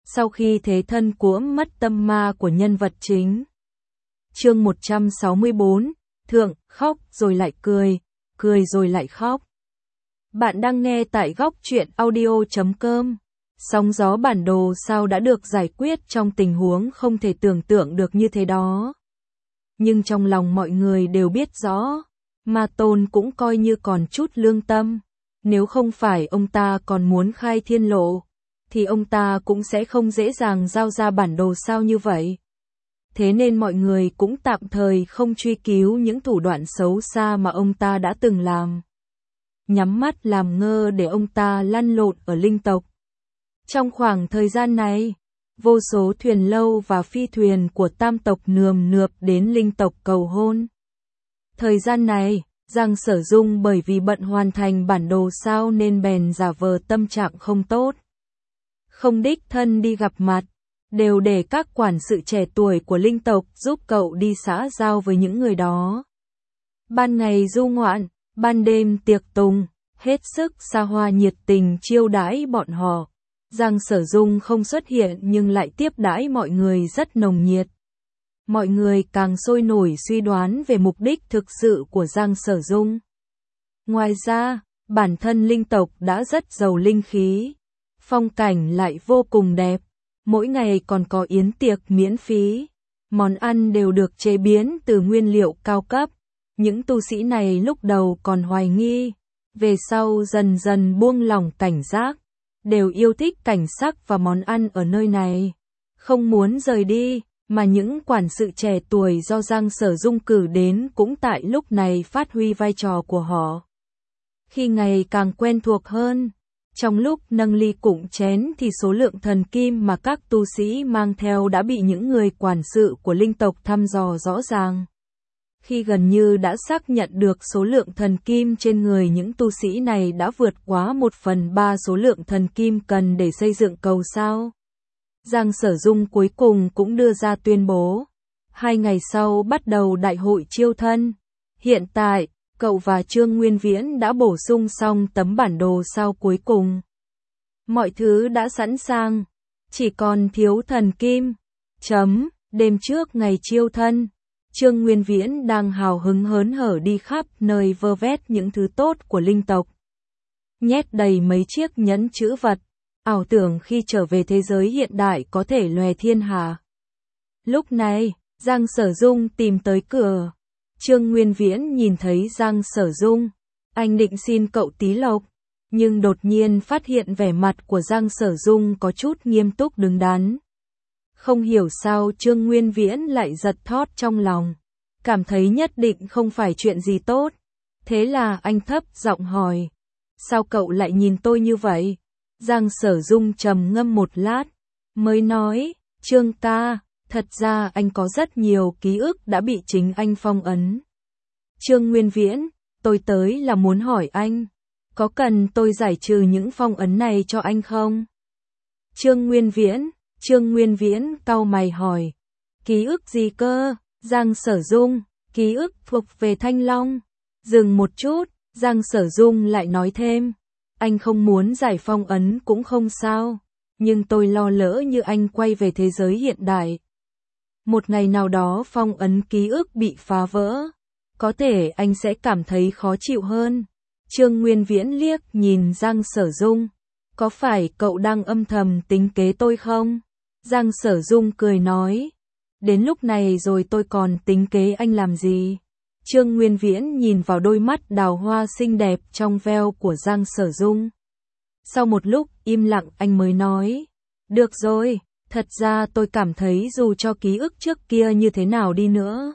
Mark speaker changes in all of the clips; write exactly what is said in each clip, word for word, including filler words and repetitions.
Speaker 1: sau khi thế thân cuỗm mất tâm ma của nhân vật chính. Chương một trăm sáu mươi bốn, Thượng, khóc rồi lại cười, cười rồi lại khóc. Bạn đang nghe tại góc truyện audio chấm com. Sóng gió bản đồ sao đã được giải quyết trong tình huống không thể tưởng tượng được như thế đó. Nhưng trong lòng mọi người đều biết rõ, Ma Tôn cũng coi như còn chút lương tâm. Nếu không phải ông ta còn muốn khai thiên lộ, thì ông ta cũng sẽ không dễ dàng giao ra bản đồ sao như vậy. Thế nên mọi người cũng tạm thời không truy cứu những thủ đoạn xấu xa mà ông ta đã từng làm. Nhắm mắt làm ngơ để ông ta lăn lộn ở linh tộc. Trong khoảng thời gian này, vô số thuyền lâu và phi thuyền của tam tộc nườm nượp đến linh tộc cầu hôn. Thời gian này, Giang Sở Dung bởi vì bận hoàn thành bản đồ sao nên bèn giả vờ tâm trạng không tốt. Không đích thân đi gặp mặt, đều để các quản sự trẻ tuổi của linh tộc giúp cậu đi xã giao với những người đó. Ban ngày du ngoạn, ban đêm tiệc tùng, hết sức xa hoa nhiệt tình chiêu đãi bọn họ. Giang Sở Dung không xuất hiện nhưng lại tiếp đãi mọi người rất nồng nhiệt. Mọi người càng sôi nổi suy đoán về mục đích thực sự của Giang Sở Dung. Ngoài ra, bản thân linh tộc đã rất giàu linh khí, phong cảnh lại vô cùng đẹp, mỗi ngày còn có yến tiệc miễn phí, món ăn đều được chế biến từ nguyên liệu cao cấp. Những tu sĩ này lúc đầu còn hoài nghi, về sau dần dần buông lỏng cảnh giác, đều yêu thích cảnh sắc và món ăn ở nơi này, không muốn rời đi. Mà những quản sự trẻ tuổi do Giang Sở Dung cử đến cũng tại lúc này phát huy vai trò của họ. Khi ngày càng quen thuộc hơn, trong lúc nâng ly cụng chén thì số lượng thần kim mà các tu sĩ mang theo đã bị những người quản sự của linh tộc thăm dò rõ ràng. Khi gần như đã xác nhận được số lượng thần kim trên người những tu sĩ này đã vượt quá một phần ba số lượng thần kim cần để xây dựng cầu sao, Giang Sở Dung cuối cùng cũng đưa ra tuyên bố. Hai ngày sau bắt đầu đại hội chiêu thân. Hiện tại, cậu và Trương Nguyên Viễn đã bổ sung xong tấm bản đồ sao cuối cùng. Mọi thứ đã sẵn sàng, chỉ còn thiếu thần kim. Chấm, đêm trước ngày chiêu thân, Trương Nguyên Viễn đang hào hứng hớn hở đi khắp nơi vơ vét những thứ tốt của linh tộc. Nhét đầy mấy chiếc nhẫn chữ vật. Ảo tưởng khi trở về thế giới hiện đại có thể lòe thiên hà. Lúc này, Giang Sở Dung tìm tới cửa. Trương Nguyên Viễn nhìn thấy Giang Sở Dung, anh định xin cậu tí lộc, nhưng đột nhiên phát hiện vẻ mặt của Giang Sở Dung có chút nghiêm túc đứng đắn. Không hiểu sao Trương Nguyên Viễn lại giật thót trong lòng, cảm thấy nhất định không phải chuyện gì tốt. Thế là anh thấp giọng hỏi, sao cậu lại nhìn tôi như vậy? Giang Sở Dung trầm ngâm một lát, mới nói, Trương ca, thật ra anh có rất nhiều ký ức đã bị chính anh phong ấn. Trương Nguyên Viễn, tôi tới là muốn hỏi anh, có cần tôi giải trừ những phong ấn này cho anh không? Trương Nguyên Viễn, Trương Nguyên Viễn cau mày hỏi, ký ức gì cơ? Giang Sở Dung, ký ức thuộc về Thanh Long. Dừng một chút, Giang Sở Dung lại nói thêm, anh không muốn giải phong ấn cũng không sao, nhưng tôi lo lỡ như anh quay về thế giới hiện đại. Một ngày nào đó phong ấn ký ức bị phá vỡ, có thể anh sẽ cảm thấy khó chịu hơn. Trương Nguyên Viễn liếc nhìn Giang Sở Dung, có phải cậu đang âm thầm tính kế tôi không? Giang Sở Dung cười nói, đến lúc này rồi tôi còn tính kế anh làm gì? Trương Nguyên Viễn nhìn vào đôi mắt đào hoa xinh đẹp trong veo của Giang Sở Dung. Sau một lúc im lặng anh mới nói, được rồi, thật ra tôi cảm thấy dù cho ký ức trước kia như thế nào đi nữa,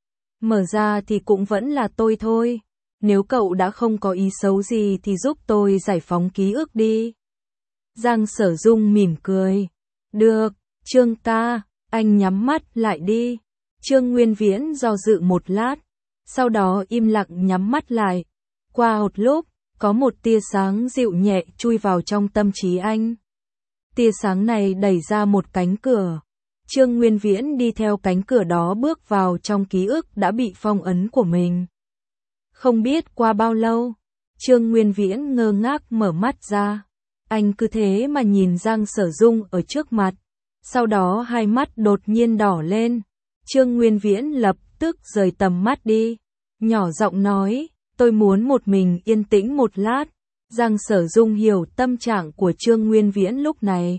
Speaker 1: mở ra thì cũng vẫn là tôi thôi. Nếu cậu đã không có ý xấu gì thì giúp tôi giải phóng ký ức đi. Giang Sở Dung mỉm cười, được, Trương ca, anh nhắm mắt lại đi. Trương Nguyên Viễn do dự một lát, sau đó im lặng nhắm mắt lại. Qua một lúc, có một tia sáng dịu nhẹ chui vào trong tâm trí anh. Tia sáng này đẩy ra một cánh cửa. Trương Nguyên Viễn đi theo cánh cửa đó bước vào trong ký ức đã bị phong ấn của mình. Không biết qua bao lâu, Trương Nguyên Viễn ngơ ngác mở mắt ra. Anh cứ thế mà nhìn Giang Sở Dung ở trước mặt, sau đó hai mắt đột nhiên đỏ lên. Trương Nguyên Viễn lập tức rời tầm mắt đi, nhỏ giọng nói, tôi muốn một mình yên tĩnh một lát. Giang Sở Dung hiểu tâm trạng của Trương Nguyên Viễn lúc này.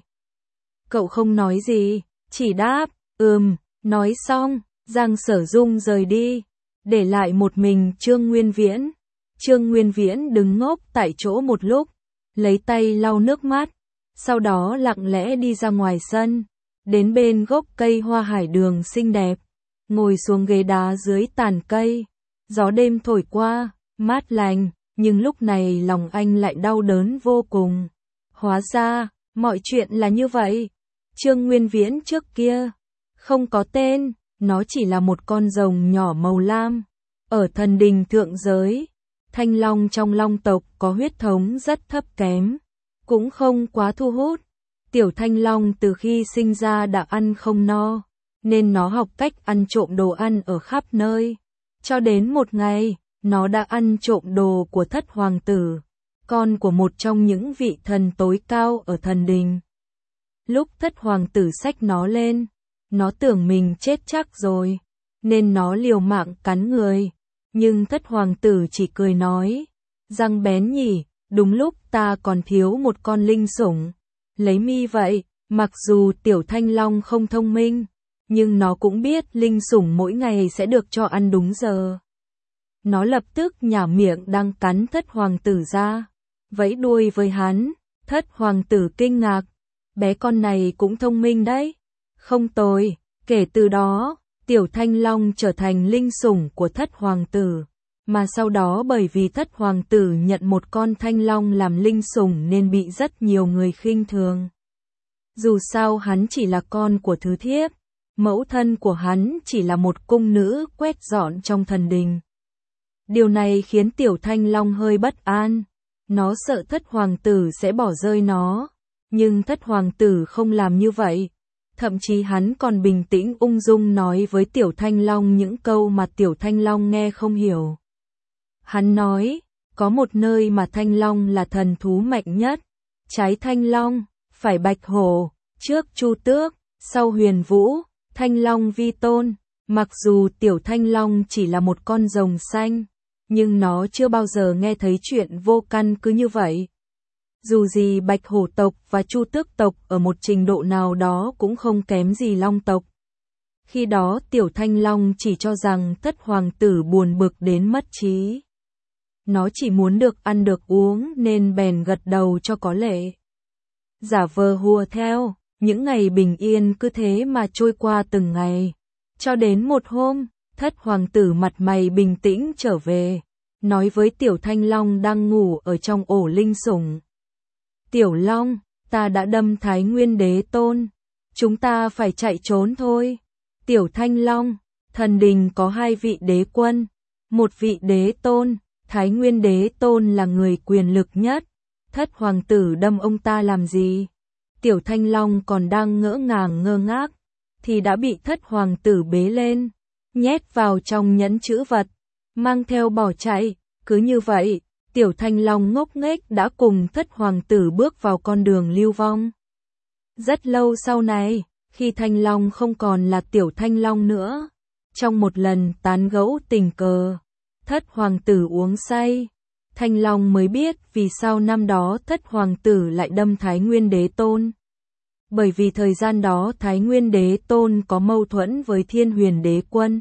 Speaker 1: Cậu không nói gì, chỉ đáp, ừm, nói xong, Giang Sở Dung rời đi, để lại một mình Trương Nguyên Viễn. Trương Nguyên Viễn đứng ngốc tại chỗ một lúc, lấy tay lau nước mắt, sau đó lặng lẽ đi ra ngoài sân, đến bên gốc cây hoa hải đường xinh đẹp, ngồi xuống ghế đá dưới tàn cây. Gió đêm thổi qua, mát lành, nhưng lúc này lòng anh lại đau đớn vô cùng. Hóa ra, mọi chuyện là như vậy. Trương Nguyên Viễn trước kia không có tên, nó chỉ là một con rồng nhỏ màu lam. Ở thần đình thượng giới, thanh long trong long tộc có huyết thống rất thấp kém, cũng không quá thu hút. Tiểu thanh long từ khi sinh ra đã ăn không no, nên nó học cách ăn trộm đồ ăn ở khắp nơi. Cho đến một ngày, nó đã ăn trộm đồ của thất hoàng tử, con của một trong những vị thần tối cao ở thần đình. Lúc thất hoàng tử xách nó lên, nó tưởng mình chết chắc rồi, nên nó liều mạng cắn người. Nhưng thất hoàng tử chỉ cười nói, răng bén nhỉ, đúng lúc ta còn thiếu một con linh sủng. Lấy mi vậy, mặc dù tiểu thanh long không thông minh, nhưng nó cũng biết linh sủng mỗi ngày sẽ được cho ăn đúng giờ. Nó lập tức nhả miệng đang cắn thất hoàng tử ra, vẫy đuôi với hắn. Thất hoàng tử kinh ngạc, bé con này cũng thông minh đấy. Không tồi, kể từ đó, tiểu thanh long trở thành linh sủng của thất hoàng tử. Mà sau đó bởi vì thất hoàng tử nhận một con thanh long làm linh sủng nên bị rất nhiều người khinh thường. Dù sao hắn chỉ là con của thứ thiếp, mẫu thân của hắn chỉ là một cung nữ quét dọn trong thần đình. Điều này khiến tiểu thanh long hơi bất an, nó sợ thất hoàng tử sẽ bỏ rơi nó, nhưng thất hoàng tử không làm như vậy. Thậm chí hắn còn bình tĩnh ung dung nói với tiểu thanh long những câu mà tiểu thanh long nghe không hiểu. Hắn nói, có một nơi mà thanh long là thần thú mạnh nhất, trái thanh long, phải bạch hổ, trước chu tước, sau huyền vũ, thanh long vi tôn. Mặc dù tiểu thanh long chỉ là một con rồng xanh, nhưng nó chưa bao giờ nghe thấy chuyện vô căn cứ như vậy. Dù gì bạch hổ tộc và chu tước tộc ở một trình độ nào đó cũng không kém gì long tộc. Khi đó tiểu thanh long chỉ cho rằng thất hoàng tử buồn bực đến mất trí. Nó chỉ muốn được ăn được uống nên bèn gật đầu cho có lệ. Giả vờ hùa theo, những ngày bình yên cứ thế mà trôi qua từng ngày. Cho đến một hôm, thất hoàng tử mặt mày bình tĩnh trở về, nói với tiểu thanh long đang ngủ ở trong ổ linh sủng. Tiểu long, ta đã đâm Thái Nguyên Đế Tôn, chúng ta phải chạy trốn thôi. Tiểu thanh long, thần đình có hai vị đế quân, một vị đế tôn, Thái Nguyên Đế Tôn là người quyền lực nhất. Thất hoàng tử đâm ông ta làm gì? Tiểu thanh long còn đang ngỡ ngàng ngơ ngác, thì đã bị thất hoàng tử bế lên, nhét vào trong nhẫn chữ vật, mang theo bỏ chạy. Cứ như vậy, tiểu thanh long ngốc nghếch đã cùng thất hoàng tử bước vào con đường lưu vong. Rất lâu sau này, khi thanh long không còn là tiểu thanh long nữa, trong một lần tán gẫu tình cờ, thất hoàng tử uống say, thanh long mới biết vì sao năm đó thất hoàng tử lại đâm Thái Nguyên Đế Tôn. Bởi vì thời gian đó Thái Nguyên Đế Tôn có mâu thuẫn với Thiên Huyền Đế Quân,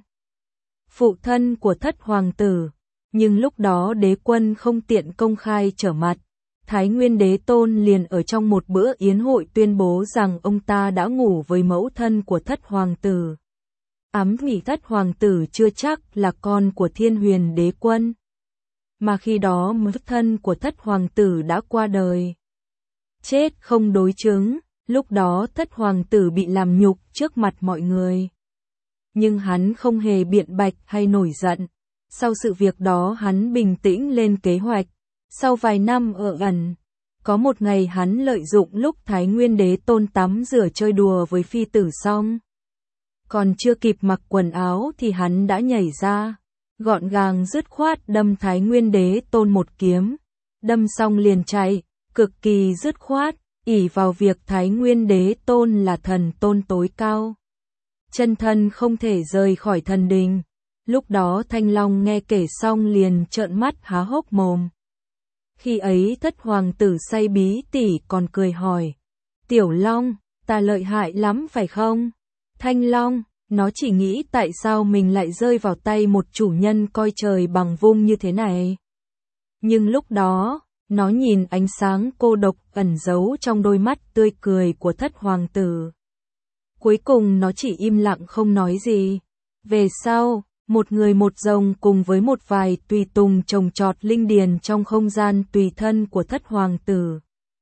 Speaker 1: phụ thân của thất hoàng tử, nhưng lúc đó đế quân không tiện công khai trở mặt. Thái Nguyên Đế Tôn liền ở trong một bữa yến hội tuyên bố rằng ông ta đã ngủ với mẫu thân của thất hoàng tử. Ám nghĩ thất hoàng tử chưa chắc là con của Thiên Huyền Đế Quân, mà khi đó mẫu thân của thất hoàng tử đã qua đời. Chết không đối chứng, lúc đó thất hoàng tử bị làm nhục trước mặt mọi người. Nhưng hắn không hề biện bạch hay nổi giận. Sau sự việc đó hắn bình tĩnh lên kế hoạch. Sau vài năm ở ẩn, có một ngày hắn lợi dụng lúc Thái Nguyên Đế Tôn tắm rửa chơi đùa với phi tử xong. Còn chưa kịp mặc quần áo thì hắn đã nhảy ra, gọn gàng dứt khoát đâm Thái Nguyên Đế Tôn một kiếm. Đâm xong liền chạy, cực kỳ dứt khoát, ỷ vào việc Thái Nguyên Đế Tôn là thần tôn tối cao. Chân thân không thể rời khỏi thần đình. Lúc đó Thanh Long nghe kể xong liền trợn mắt há hốc mồm. Khi ấy Thất Hoàng tử say bí tỉ còn cười hỏi. Tiểu Long, ta lợi hại lắm phải không? Thanh Long, nó chỉ nghĩ tại sao mình lại rơi vào tay một chủ nhân coi trời bằng vung như thế này. Nhưng lúc đó, nó nhìn ánh sáng cô độc ẩn giấu trong đôi mắt tươi cười của Thất Hoàng tử. Cuối cùng nó chỉ im lặng không nói gì. Về sau, một người một rồng cùng với một vài tùy tùng trồng trọt linh điền trong không gian tùy thân của Thất Hoàng tử.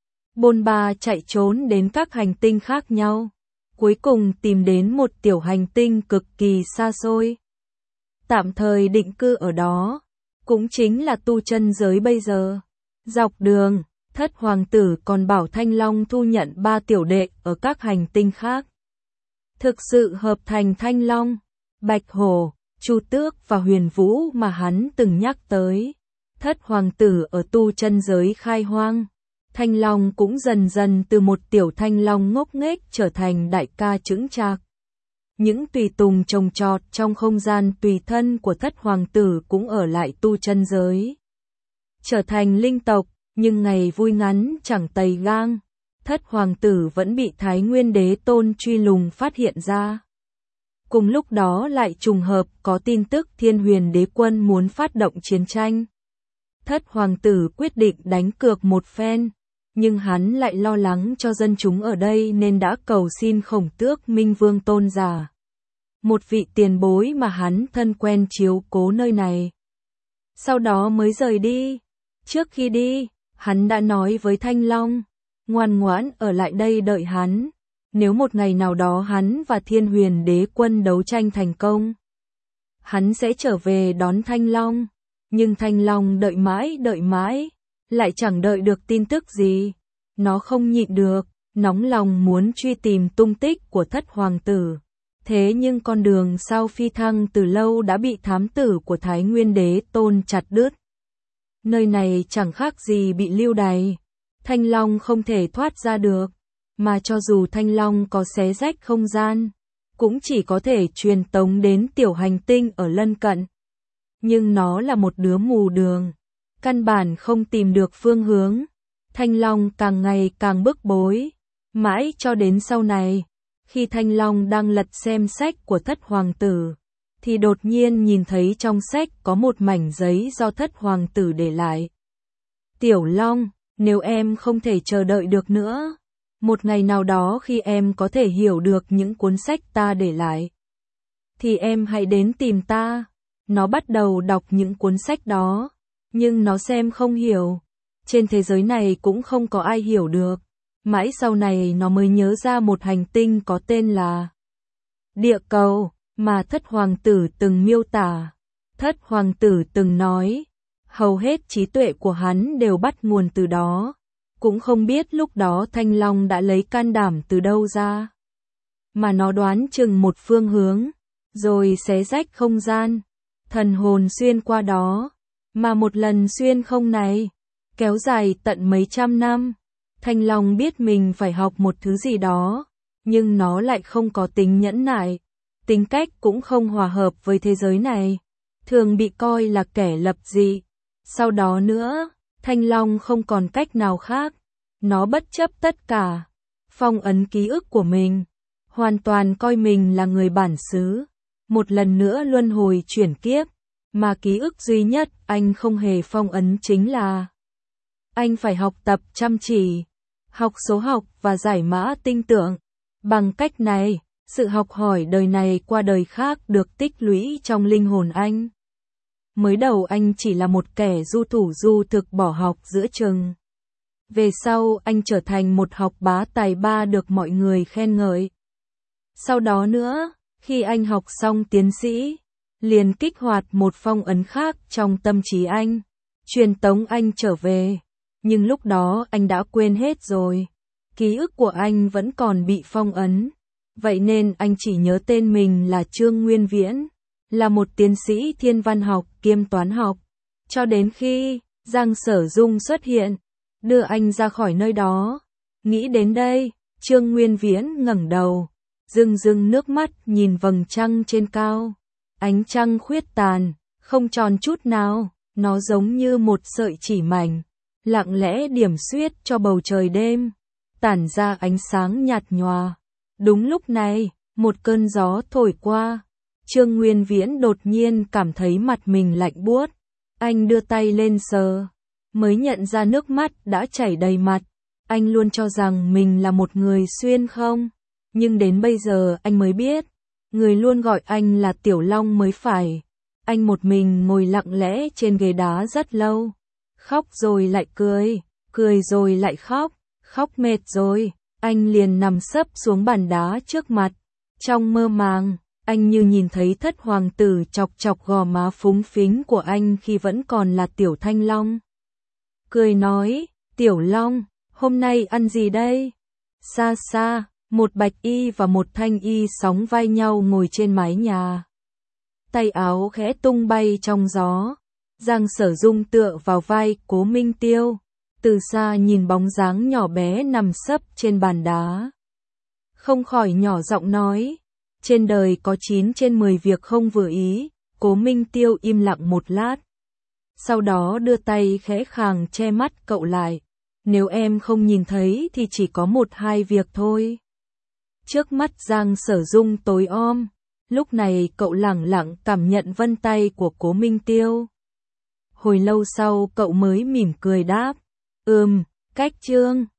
Speaker 1: Bôn ba chạy trốn đến các hành tinh khác nhau. Cuối cùng tìm đến một tiểu hành tinh cực kỳ xa xôi. Tạm thời định cư ở đó. Cũng chính là tu chân giới bây giờ. Dọc đường, Thất Hoàng tử còn bảo Thanh Long thu nhận ba tiểu đệ ở các hành tinh khác. Thực sự hợp thành Thanh Long, Bạch Hổ, Chu Tước và Huyền Vũ mà hắn từng nhắc tới. Thất Hoàng tử ở tu chân giới khai hoang. Thanh Long cũng dần dần từ một tiểu Thanh Long ngốc nghếch trở thành đại ca chững chạc. Những tùy tùng trồng trọt trong không gian tùy thân của Thất Hoàng tử cũng ở lại tu chân giới. Trở thành linh tộc, nhưng ngày vui ngắn chẳng tày gang. Thất Hoàng tử vẫn bị Thái Nguyên Đế Tôn truy lùng phát hiện ra. Cùng lúc đó lại trùng hợp có tin tức Thiên Huyền Đế Quân muốn phát động chiến tranh. Thất Hoàng tử quyết định đánh cược một phen, nhưng hắn lại lo lắng cho dân chúng ở đây nên đã cầu xin Khổng Tước Minh Vương Tôn giả, một vị tiền bối mà hắn thân quen chiếu cố nơi này. Sau đó mới rời đi. Trước khi đi, hắn đã nói với Thanh Long, ngoan ngoãn ở lại đây đợi hắn. Nếu một ngày nào đó hắn và Thiên Huyền Đế Quân đấu tranh thành công, hắn sẽ trở về đón Thanh Long. Nhưng Thanh Long đợi mãi đợi mãi, lại chẳng đợi được tin tức gì. Nó không nhịn được, nóng lòng muốn truy tìm tung tích của Thất Hoàng tử. Thế nhưng con đường sao phi thăng từ lâu đã bị thám tử của Thái Nguyên Đế Tôn chặt đứt. Nơi này chẳng khác gì bị lưu đày. Thanh Long không thể thoát ra được, mà cho dù Thanh Long có xé rách không gian, cũng chỉ có thể truyền tống đến tiểu hành tinh ở lân cận. Nhưng nó là một đứa mù đường, căn bản không tìm được phương hướng. Thanh Long càng ngày càng bức bối, mãi cho đến sau này, khi Thanh Long đang lật xem sách của Thất Hoàng tử, thì đột nhiên nhìn thấy trong sách có một mảnh giấy do Thất Hoàng tử để lại. Tiểu Long, nếu em không thể chờ đợi được nữa, một ngày nào đó khi em có thể hiểu được những cuốn sách ta để lại, thì em hãy đến tìm ta. Nó bắt đầu đọc những cuốn sách đó, nhưng nó xem không hiểu. Trên thế giới này cũng không có ai hiểu được. Mãi sau này nó mới nhớ ra một hành tinh có tên là Địa Cầu, mà Thất Hoàng tử từng miêu tả. Thất Hoàng tử từng nói, hầu hết trí tuệ của hắn đều bắt nguồn từ đó. Cũng không biết lúc đó Thanh Long đã lấy can đảm từ đâu ra. Mà nó đoán chừng một phương hướng, rồi xé rách không gian, thần hồn xuyên qua đó. Mà một lần xuyên không này, kéo dài tận mấy trăm năm. Thanh Long biết mình phải học một thứ gì đó, nhưng nó lại không có tính nhẫn nại, tính cách cũng không hòa hợp với thế giới này, thường bị coi là kẻ lập dị. Sau đó nữa, Thanh Long không còn cách nào khác, nó bất chấp tất cả, phong ấn ký ức của mình, hoàn toàn coi mình là người bản xứ, một lần nữa luân hồi chuyển kiếp, mà ký ức duy nhất anh không hề phong ấn chính là anh phải học tập chăm chỉ, học số học và giải mã tinh tượng. Bằng cách này, sự học hỏi đời này qua đời khác được tích lũy trong linh hồn anh. Mới đầu anh chỉ là một kẻ du thủ du thực bỏ học giữa chừng. Về sau anh trở thành một học bá tài ba được mọi người khen ngợi. Sau đó nữa, khi anh học xong tiến sĩ, liền kích hoạt một phong ấn khác trong tâm trí anh, truyền tống anh trở về. Nhưng lúc đó anh đã quên hết rồi. Ký ức của anh vẫn còn bị phong ấn. Vậy nên anh chỉ nhớ tên mình là Trương Nguyên Viễn, là một tiến sĩ thiên văn học kiêm toán học. Cho đến khi Giang Sở Dung xuất hiện, đưa anh ra khỏi nơi đó. Nghĩ đến đây, Trương Nguyên Viễn ngẩng đầu, rưng rưng nước mắt nhìn vầng trăng trên cao. Ánh trăng khuyết tàn, không tròn chút nào, nó giống như một sợi chỉ mảnh, lặng lẽ điểm xuyết cho bầu trời đêm, tản ra ánh sáng nhạt nhòa. Đúng lúc này, một cơn gió thổi qua, Trương Nguyên Viễn đột nhiên cảm thấy mặt mình lạnh buốt. Anh đưa tay lên sờ, mới nhận ra nước mắt đã chảy đầy mặt. Anh luôn cho rằng mình là một người xuyên không, nhưng đến bây giờ anh mới biết, người luôn gọi anh là Tiểu Long mới phải. Anh một mình ngồi lặng lẽ trên ghế đá rất lâu, khóc rồi lại cười, cười rồi lại khóc, khóc mệt rồi, anh liền nằm sấp xuống bàn đá trước mặt. Trong mơ màng, anh như nhìn thấy thất hoàng tử chọc chọc gò má phúng phính của anh khi vẫn còn là Tiểu Thanh Long. Cười nói, Tiểu Long, hôm nay ăn gì đây? Xa xa, một bạch y và một thanh y sóng vai nhau ngồi trên mái nhà. Tay áo khẽ tung bay trong gió. Giang Sở Dung tựa vào vai Cố Minh Tiêu, từ xa nhìn bóng dáng nhỏ bé nằm sấp trên bàn đá. Không khỏi nhỏ giọng nói, trên đời có chín trên mười việc không vừa ý. Cố Minh Tiêu im lặng một lát, sau đó đưa tay khẽ khàng che mắt cậu lại. Nếu em không nhìn thấy thì chỉ có một hai việc thôi. Trước mắt Giang Sở Dung tối om, lúc này cậu lẳng lặng cảm nhận vân tay của Cố Minh Tiêu. Hồi lâu sau cậu mới mỉm cười đáp, ừm, cách Trương